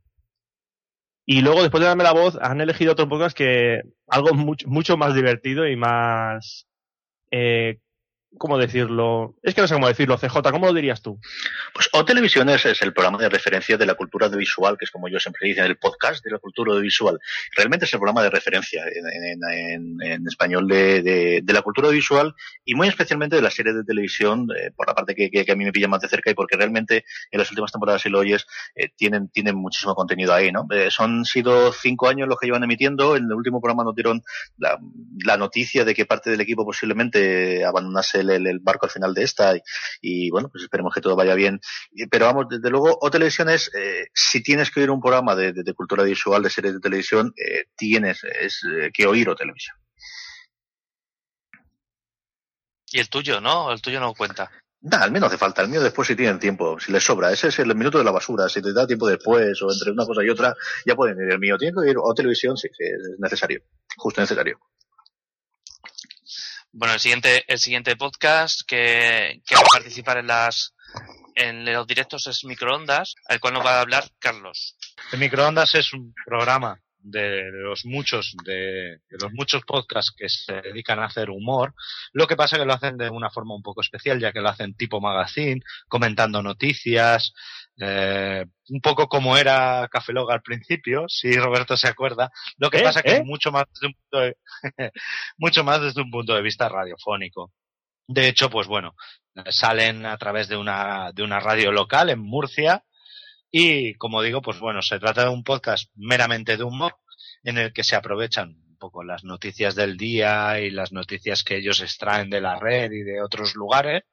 Y luego, después de Darme la Voz, han elegido otro podcast que algo mucho, mucho más divertido y más, eh, ¿cómo decirlo? Es que no sé cómo decirlo, C J, ¿cómo lo dirías tú? Pues O Televisión es, es el programa de referencia de la cultura audiovisual, que es como yo siempre digo, el podcast de la cultura audiovisual. Realmente es el programa de referencia en, en, en, en español de, de, de la cultura audiovisual y muy especialmente de las series de televisión, eh, por la parte que, que, que a mí me pilla más de cerca y porque realmente en las últimas temporadas, si lo oyes, eh, tienen, tienen muchísimo contenido ahí, ¿no? Eh, son sido cinco años los que llevan emitiendo. En el último programa nos dieron la, la noticia de que parte del equipo posiblemente abandonase el, el, el barco al final de esta y, y bueno, pues esperemos que todo vaya bien. Pero vamos, desde luego, O Televisión es, eh, si tienes que oír un programa de, de, de cultura visual, de series de televisión, eh, tienes es, eh, que oír O Televisión. Y el tuyo, ¿no? El tuyo no cuenta. Nah, al menos hace falta. El mío después si tienen tiempo, si les sobra. Ese es el minuto de la basura. Si te da tiempo después o entre una cosa y otra, ya pueden ir. El mío tiene que oír O Televisión, sí, sí, es necesario. Justo necesario. Bueno, el siguiente, el siguiente podcast que, que va a participar en las en los directos es Microondas, al cual nos va a hablar Carlos. El Microondas es un programa de los muchos de, de los muchos podcasts que se dedican a hacer humor. Lo que pasa es que lo hacen de una forma un poco especial, ya que lo hacen tipo magazine, comentando noticias, Eh, un poco como era Café Lock al principio, si Roberto se acuerda. Lo que ¿Eh? pasa que ¿Eh? es mucho más desde un punto de, mucho más desde un punto de vista radiofónico. De hecho, pues bueno, salen a través de una, de una radio local en Murcia y, como digo, pues bueno, se trata de un podcast meramente de humor en el que se aprovechan un poco las noticias del día y las noticias que ellos extraen de la red y de otros lugares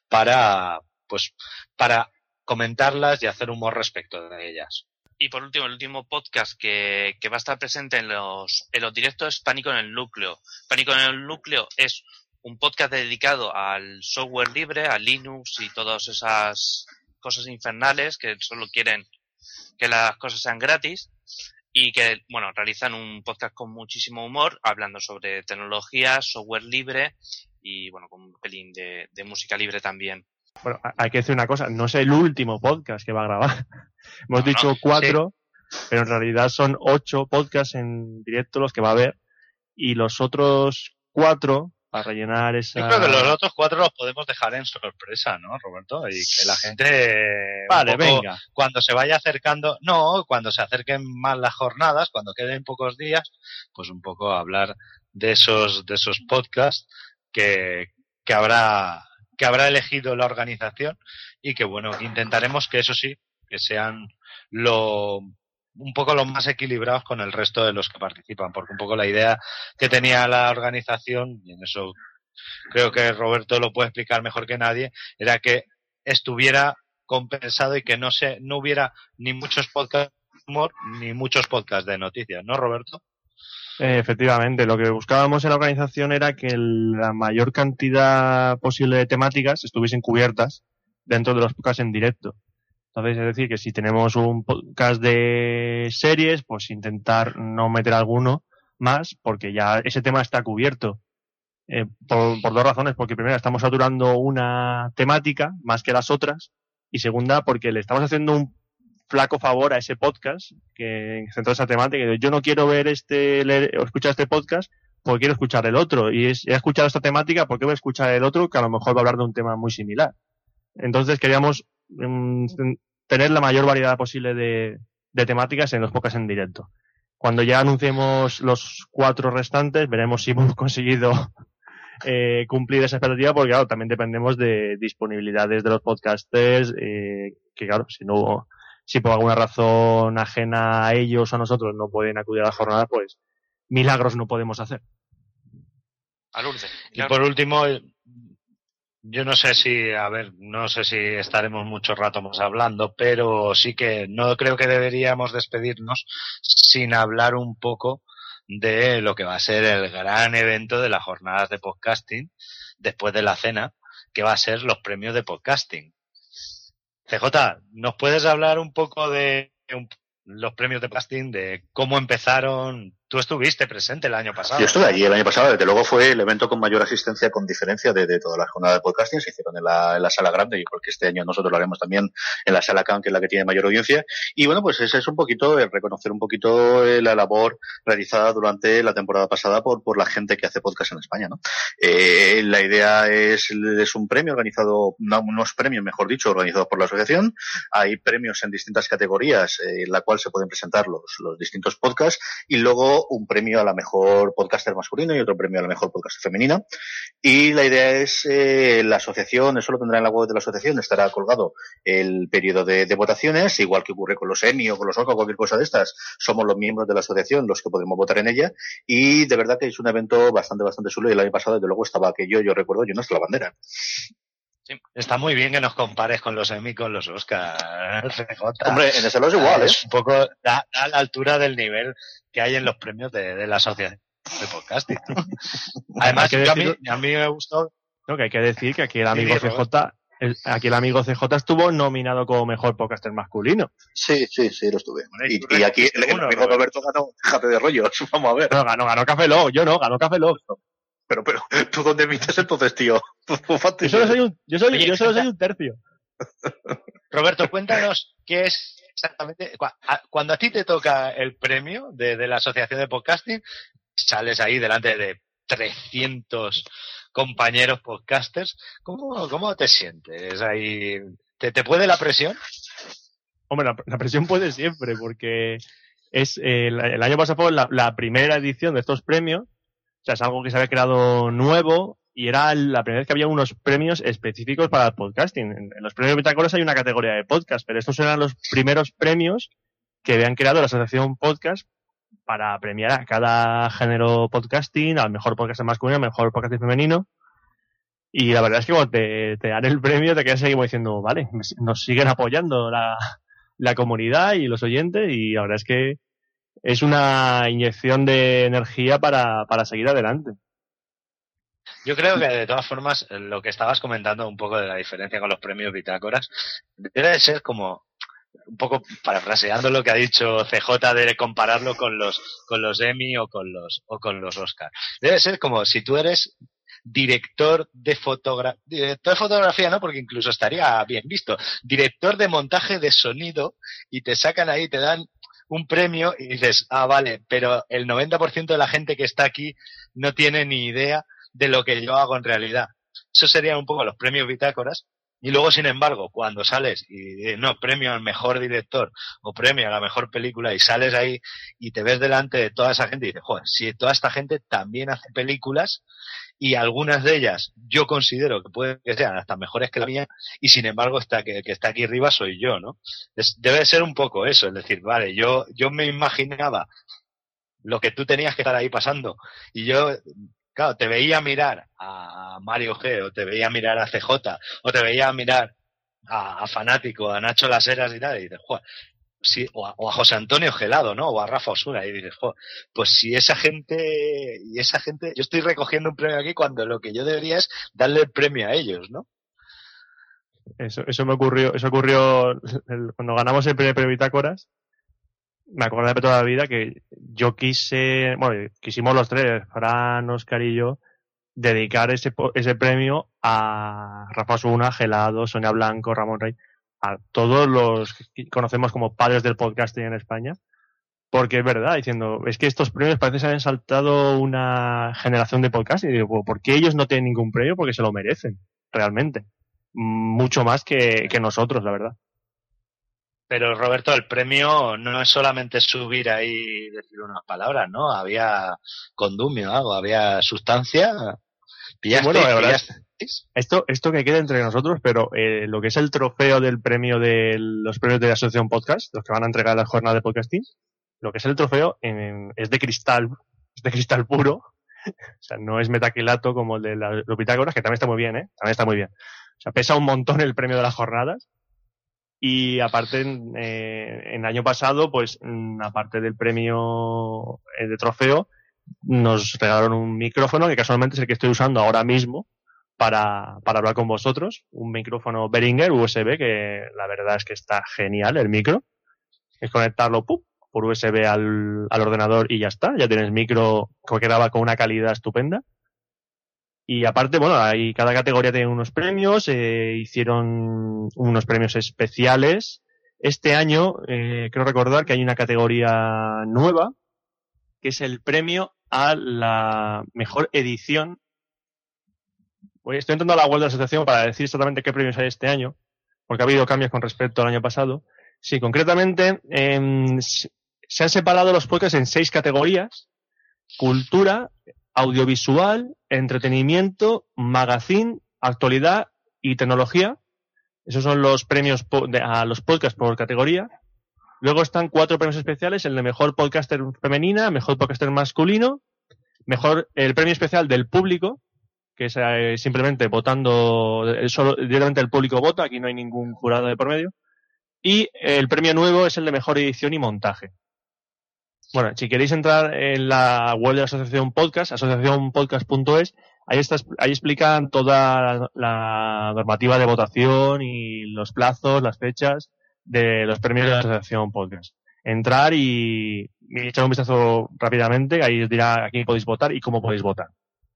para, pues, para comentarlas y hacer humor respecto de ellas. Y por último, el último podcast que, que va a estar presente en los, en los directos es Pánico en el Núcleo. Pánico en el Núcleo es un podcast dedicado al software libre, a Linux y todas esas cosas infernales que solo quieren que las cosas sean gratis y que, bueno, realizan un podcast con muchísimo humor, hablando sobre tecnología, software libre y, bueno, con un pelín de, de música libre también. Bueno, hay que decir una cosa, no es el último podcast que va a grabar. Hemos No, dicho no, cuatro, sí. Pero en realidad son ocho podcasts en directo los que va a haber. Y los otros cuatro, para rellenar esa... Yo creo que los otros cuatro los podemos dejar en sorpresa, ¿no, Roberto? Y que la gente... Vale, un poco, venga. Cuando se vaya acercando... No, cuando se acerquen más las jornadas, cuando queden pocos días, pues un poco hablar de esos, de esos podcasts que, que habrá... que habrá elegido la organización y que, bueno, intentaremos que eso sí, que sean lo un poco los más equilibrados con el resto de los que participan, porque un poco la idea que tenía la organización, y en eso creo que Roberto lo puede explicar mejor que nadie, era que estuviera compensado y que no se no hubiera ni muchos podcasts de humor ni muchos podcasts de noticias, ¿no, Roberto? Eh, efectivamente, lo que buscábamos en la organización era que la mayor cantidad posible de temáticas estuviesen cubiertas dentro de los podcasts en directo. Entonces, es decir, que si tenemos un podcast de series, pues intentar no meter alguno más, porque ya ese tema está cubierto. Eh, por, por dos razones, porque primero estamos saturando una temática más que las otras, y segunda, porque le estamos haciendo un flaco favor a ese podcast que centró esa temática. Yo no quiero ver este, leer o escuchar este podcast porque quiero escuchar el otro, y es, he escuchado esta temática porque voy a escuchar el otro que a lo mejor va a hablar de un tema muy similar. Entonces queríamos um, tener la mayor variedad posible de, de temáticas en los podcasts en directo. Cuando ya anunciemos los cuatro restantes, veremos si hemos conseguido eh, cumplir esa expectativa, porque claro, también dependemos de disponibilidades de los podcasters, eh, que claro, si no, si por alguna razón ajena a ellos o a nosotros no pueden acudir a la jornada, pues milagros no podemos hacer. A Lourdes. Y por último, yo no sé si, a ver, no sé si estaremos mucho rato más hablando, pero sí que no creo que deberíamos despedirnos sin hablar un poco de lo que va a ser el gran evento de las jornadas de podcasting después de la cena, que va a ser los premios de podcasting. C J, ¿nos puedes hablar un poco de un, los premios de podcasting, de cómo empezaron? Tú estuviste presente el año pasado. Yo estuve allí el año pasado, desde luego fue el evento con mayor asistencia con diferencia de, de todas las jornadas de podcasting, se hicieron en la, en la sala grande, y porque este año nosotros lo haremos también en la sala Can, que es la que tiene mayor audiencia. Y bueno, pues ese es un poquito, el reconocer un poquito la labor realizada durante la temporada pasada por, por la gente que hace podcast en España, ¿no? Eh, la idea es, es un premio organizado, no, unos premios, mejor dicho, organizados por la asociación. Hay premios en distintas categorías, eh, en la cual se pueden presentar los, los distintos podcasts, y luego un premio a la mejor podcaster masculino y otro premio a la mejor podcaster femenina. Y la idea es, eh, la asociación, eso lo tendrá en la web de la asociación, estará colgado el periodo de, de votaciones, igual que ocurre con los Emmy o con los Oscar o cualquier cosa de estas. Somos los miembros de la asociación los que podemos votar en ella, y de verdad que es un evento bastante, bastante chulo, y el año pasado desde luego estaba aquello, yo recuerdo, yo no estaba la bandera. Sí. Está muy bien que nos compares con los Emmy, con los Oscar, C J. Hombre, en ese lo es igual, ¿eh? Es un poco da, da a la altura del nivel que hay en los premios de, de la asociación de podcasting. Además, que yo a, mí, decir, a mí me gustó. No, que hay que decir que aquí el amigo sí, C J, el, aquí el amigo C J estuvo nominado como mejor podcaster masculino. Sí, sí, sí, lo estuve. Bueno, y, y aquí el, el amigo Roberto ganó, déjate de rollos, vamos a ver. No, ganó, ganó Café Lock, yo no, ganó Café Lock. Pero, pero, ¿tú dónde emites entonces, tío? Yo solo soy un, yo soy, Oye, yo solo soy un tercio. Roberto, cuéntanos qué es exactamente, cuando a ti te toca el premio de, de la Asociación de Podcasting, sales ahí delante de trescientos compañeros podcasters, ¿cómo, cómo te sientes ahí? ¿Te, te puede la presión? Hombre, la, la presión puede siempre, porque es eh, el, el año pasado fue la, la primera edición de estos premios. O sea, es algo que se había creado nuevo y era la primera vez que había unos premios específicos para el podcasting. En, en los premios Bitácoras hay una categoría de podcast, pero estos eran los primeros premios que habían creado la Asociación Podcast para premiar a cada género podcasting, al mejor podcast masculino, al mejor podcasting femenino. Y la verdad es que cuando te, te dan el premio te quedas ahí como diciendo, vale, nos siguen apoyando la, la comunidad y los oyentes, y la verdad es que es una inyección de energía para, para seguir adelante. Yo creo que de todas formas lo que estabas comentando un poco de la diferencia con los premios Bitácoras debe de ser como un poco parafraseando lo que ha dicho C J de compararlo con los con los Emmy o con los o con los Oscar. Debe ser como si tú eres director de fotografía, director de fotografía no, porque incluso estaría bien visto, director de montaje de sonido, y te sacan ahí, te dan un premio y dices, ah, vale, pero el noventa por ciento de la gente que está aquí no tiene ni idea de lo que yo hago en realidad. Eso serían un poco los premios Bitácoras. Y luego, sin embargo, cuando sales y no, premio al mejor director o premio a la mejor película, y sales ahí y te ves delante de toda esa gente y dices, joder, si toda esta gente también hace películas y algunas de ellas yo considero que pueden que sean hasta mejores que la mía, y sin embargo está que, que está aquí arriba soy yo, ¿no? Es, debe ser un poco eso, es decir, vale, yo, yo me imaginaba lo que tú tenías que estar ahí pasando, y yo... Claro, te veía mirar a Mario G, o te veía mirar a C J, o te veía mirar a, a Fanático, a Nacho Las Heras y tal, y dices, joder, sí, o, a, o a José Antonio Gelado, ¿no? O a Rafa Osuna, y dices, joder, pues si esa gente, y esa gente, yo estoy recogiendo un premio aquí cuando lo que yo debería es darle el premio a ellos, ¿no? Eso, eso me ocurrió, eso ocurrió el, cuando ganamos el premio Bitácoras. Me acuerdo de toda la vida que yo quise, bueno, quisimos los tres, Fran, Oscar y yo, dedicar ese, ese premio a Rafa Osuna, Gelado, Sonia Blanco, Ramón Rey, a todos los que conocemos como padres del podcasting en España, porque es verdad, diciendo, es que estos premios parece que se han saltado una generación de podcasting, y digo, ¿por qué ellos no tienen ningún premio? Porque se lo merecen, realmente. Mucho más que, que nosotros, la verdad. Pero Roberto, el premio no es solamente subir ahí y decir unas palabras, ¿no? Había condumio, algo, había sustancia. ¿Pillaste, bueno, la verdad, pillasteis? Esto, esto que queda entre nosotros, pero eh, lo que es el trofeo del premio de los premios de la Asociación Podcast, los que van a entregar la jornada de podcasting, lo que es el trofeo en, es de cristal, es de cristal puro. O sea, no es metaquilato como el de la, los Bitácoras, que también está muy bien, ¿eh? También está muy bien. O sea, pesa un montón el premio de las jornadas. Y aparte, eh, en el año pasado, pues, aparte del premio eh, de trofeo, nos regalaron un micrófono que casualmente es el que estoy usando ahora mismo para, para hablar con vosotros. Un micrófono Behringer U S B que la verdad es que está genial el micro. Es conectarlo ¡pum! Por U S B al, al ordenador y ya está. Ya tienes micro que quedaba con una calidad estupenda. Y aparte, bueno, hay, cada categoría tiene unos premios, eh, hicieron unos premios especiales. Este año, eh, creo recordar que hay una categoría nueva, que es el premio a la mejor edición. Pues estoy entrando a la web de la asociación para decir exactamente qué premios hay este año, porque ha habido cambios con respecto al año pasado. Sí, concretamente, eh, se han separado los podcasts en seis categorías: cultura, audiovisual, entretenimiento, magazine, actualidad y tecnología. Esos son los premios po- de, a los podcasts por categoría. Luego están cuatro premios especiales: el de mejor podcaster femenina, mejor podcaster masculino, mejor el premio especial del público, que es eh, simplemente votando, solo, directamente el público vota, aquí no hay ningún jurado de por medio. Y el premio nuevo es el de mejor edición y montaje. Bueno, si queréis entrar en la web de la Asociación Podcast, asociación podcast punto es, ahí, está, ahí explican toda la, la normativa de votación y los plazos, las fechas de los premios de la Asociación Podcast. Entrar y, y echar un vistazo rápidamente, ahí os dirá a quién podéis votar y cómo podéis votar.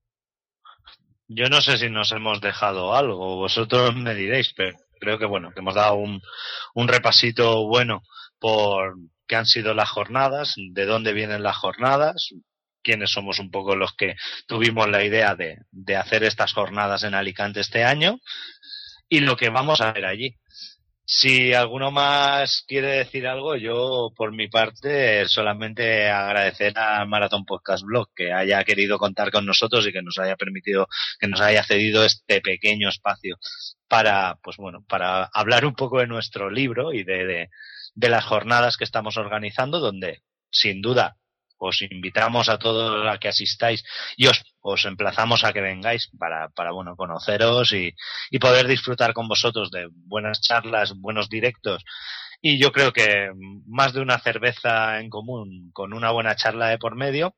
Yo no sé si nos hemos dejado algo, vosotros me diréis, pero creo que bueno, que hemos dado un, un repasito bueno por qué han sido las jornadas, de dónde vienen las jornadas, quiénes somos un poco los que tuvimos la idea de, de hacer estas jornadas en Alicante este año y lo que vamos a ver allí. Si alguno más quiere decir algo, yo por mi parte solamente agradecer a Marathon Podcast Blog que haya querido contar con nosotros y que nos haya permitido, que nos haya cedido este pequeño espacio para, pues bueno, para hablar un poco de nuestro libro y de, de, de las jornadas que estamos organizando, donde sin duda os invitamos a todos a que asistáis y os, os emplazamos a que vengáis para, para bueno, conoceros y, y poder disfrutar con vosotros de buenas charlas, buenos directos. Y yo creo que más de una cerveza en común con una buena charla de por medio.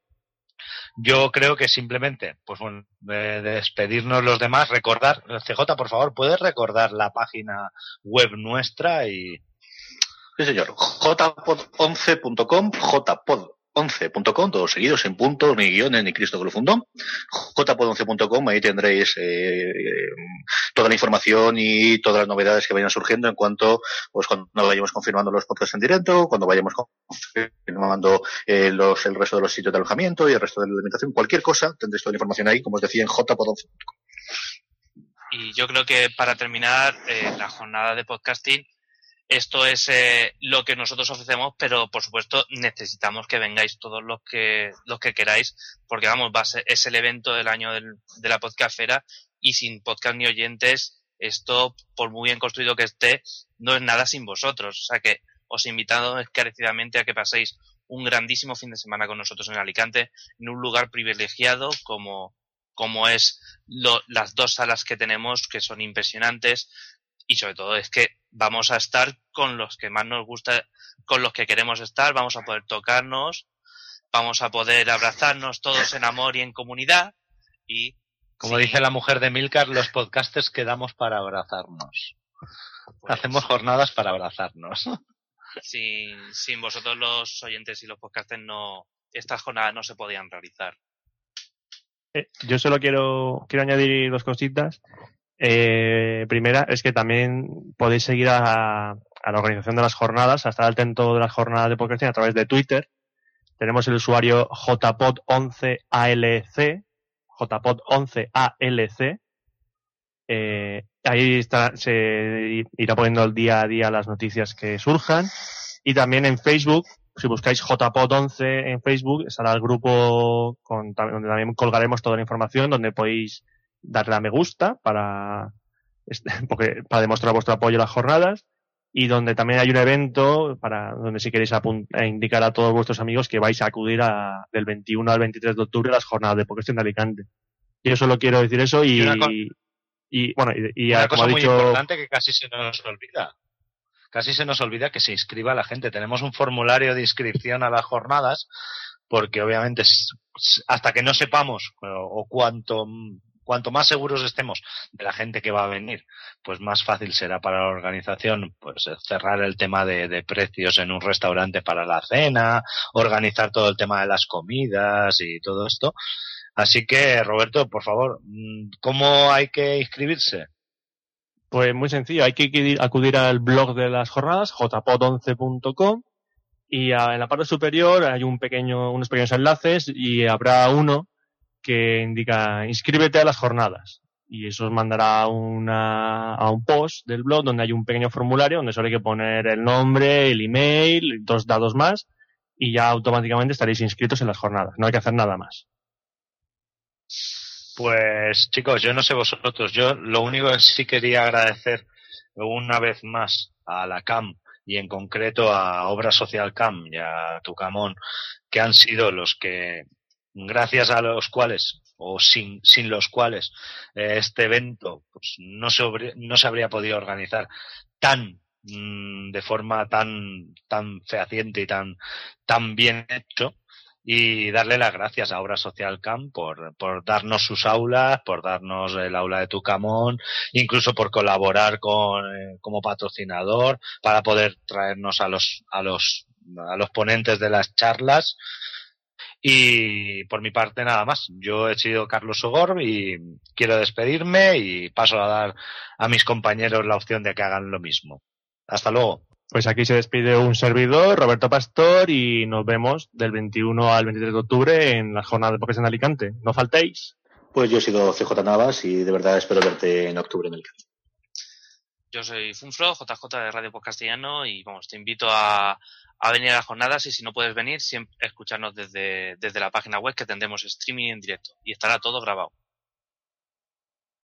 Yo creo que simplemente, pues bueno, de, de despedirnos los demás, recordar, C J, por favor, ¿puedes recordar la página web nuestra? Y sí, señor, j pod once punto com, jpod once punto com, todos seguidos, sin puntos, ni guiones, ni Cristo que lo fundó. j pod once punto com, ahí tendréis eh, toda la información y todas las novedades que vayan surgiendo en cuanto, pues cuando vayamos confirmando los podcasts en directo, cuando vayamos confirmando eh, los, el resto de los sitios de alojamiento y el resto de la alimentación, cualquier cosa, tendréis toda la información ahí, como os decía, en j pod once punto com. Y yo creo que para terminar eh, la jornada de podcasting, esto es eh, lo que nosotros ofrecemos, pero por supuesto necesitamos que vengáis todos los que los que queráis, porque vamos, va a ser, es el evento del año del, de la podcastfera, y sin podcast ni oyentes, esto, por muy bien construido que esté, no es nada sin vosotros. O sea que os invitamos encarecidamente a que paséis un grandísimo fin de semana con nosotros en Alicante, en un lugar privilegiado como, como es lo, las dos salas que tenemos, que son impresionantes. Y sobre todo es que vamos a estar con los que más nos gusta, con los que queremos estar, vamos a poder tocarnos, vamos a poder abrazarnos todos en amor y en comunidad. Y como sí, dice la mujer de Milcar, los podcasters quedamos para abrazarnos. Pues, hacemos jornadas para abrazarnos. Sin, sin vosotros los oyentes y los podcasters, no, estas jornadas no se podían realizar. Eh, yo solo quiero, quiero añadir dos cositas. Eh, primera es que también podéis seguir a, a la organización de las jornadas, a estar atento de las jornadas de podcasting a través de Twitter. Tenemos el usuario J pod once A L C, J pod once A L C. Eh, ahí está, se irá poniendo el día a día las noticias que surjan. Y también en Facebook, si buscáis J pod once en Facebook, estará el grupo con, donde también colgaremos toda la información, donde podéis darle a me gusta para, porque, para demostrar vuestro apoyo a las jornadas, y donde también hay un evento para donde si queréis apunt- e indicar a todos vuestros amigos que vais a acudir a, del veintiuno al veintitrés de octubre a las jornadas de podcasting de Alicante. Yo solo quiero decir eso y, y, co- y bueno, y, y una a, como cosa ha muy dicho, importante que casi se nos olvida. Casi se nos olvida que se inscriba la gente. Tenemos un formulario de inscripción a las jornadas, porque obviamente hasta que no sepamos o, o cuánto Cuanto más seguros estemos de la gente que va a venir, pues más fácil será para la organización pues cerrar el tema de, de precios en un restaurante para la cena, organizar todo el tema de las comidas y todo esto. Así que, Roberto, por favor, ¿cómo hay que inscribirse? Pues muy sencillo, hay que acudir al blog de las jornadas, j pod once punto com, y a, en la parte superior hay un pequeño, unos pequeños enlaces y habrá uno que indica inscríbete a las jornadas, y eso os mandará una, a un post del blog donde hay un pequeño formulario donde solo hay que poner el nombre, el email, dos datos más, y ya automáticamente estaréis inscritos en las jornadas. No hay que hacer nada más. Pues chicos, yo no sé vosotros, yo lo único que sí quería agradecer una vez más a la C A M y en concreto a Obra Social C A M y a Tucamón, que han sido los que, gracias a los cuales o sin sin los cuales eh, este evento pues no se obri- no se habría podido organizar tan mmm, de forma tan tan fehaciente y tan tan bien hecho, y darle las gracias a Obra Social C A M por por darnos sus aulas, por darnos el aula de Tucamón, incluso por colaborar con eh, como patrocinador para poder traernos a los a los a los ponentes de las charlas. Y por mi parte nada más. Yo he sido Carlos Sogor y quiero despedirme y paso a dar a mis compañeros la opción de que hagan lo mismo. Hasta luego. Pues aquí se despide un servidor, Roberto Pastor, y nos vemos del veintiuno al veintitrés de octubre en las jornadas de Podcast en Alicante. No faltéis. Pues yo he sido C J Navas y de verdad espero verte en octubre en Alicante. Yo soy Funfro, J J de Radio Podcastiano, y vamos, te invito a, a venir a las jornadas, y si no puedes venir, siempre escucharnos desde, desde la página web, que tendremos streaming en directo y estará todo grabado.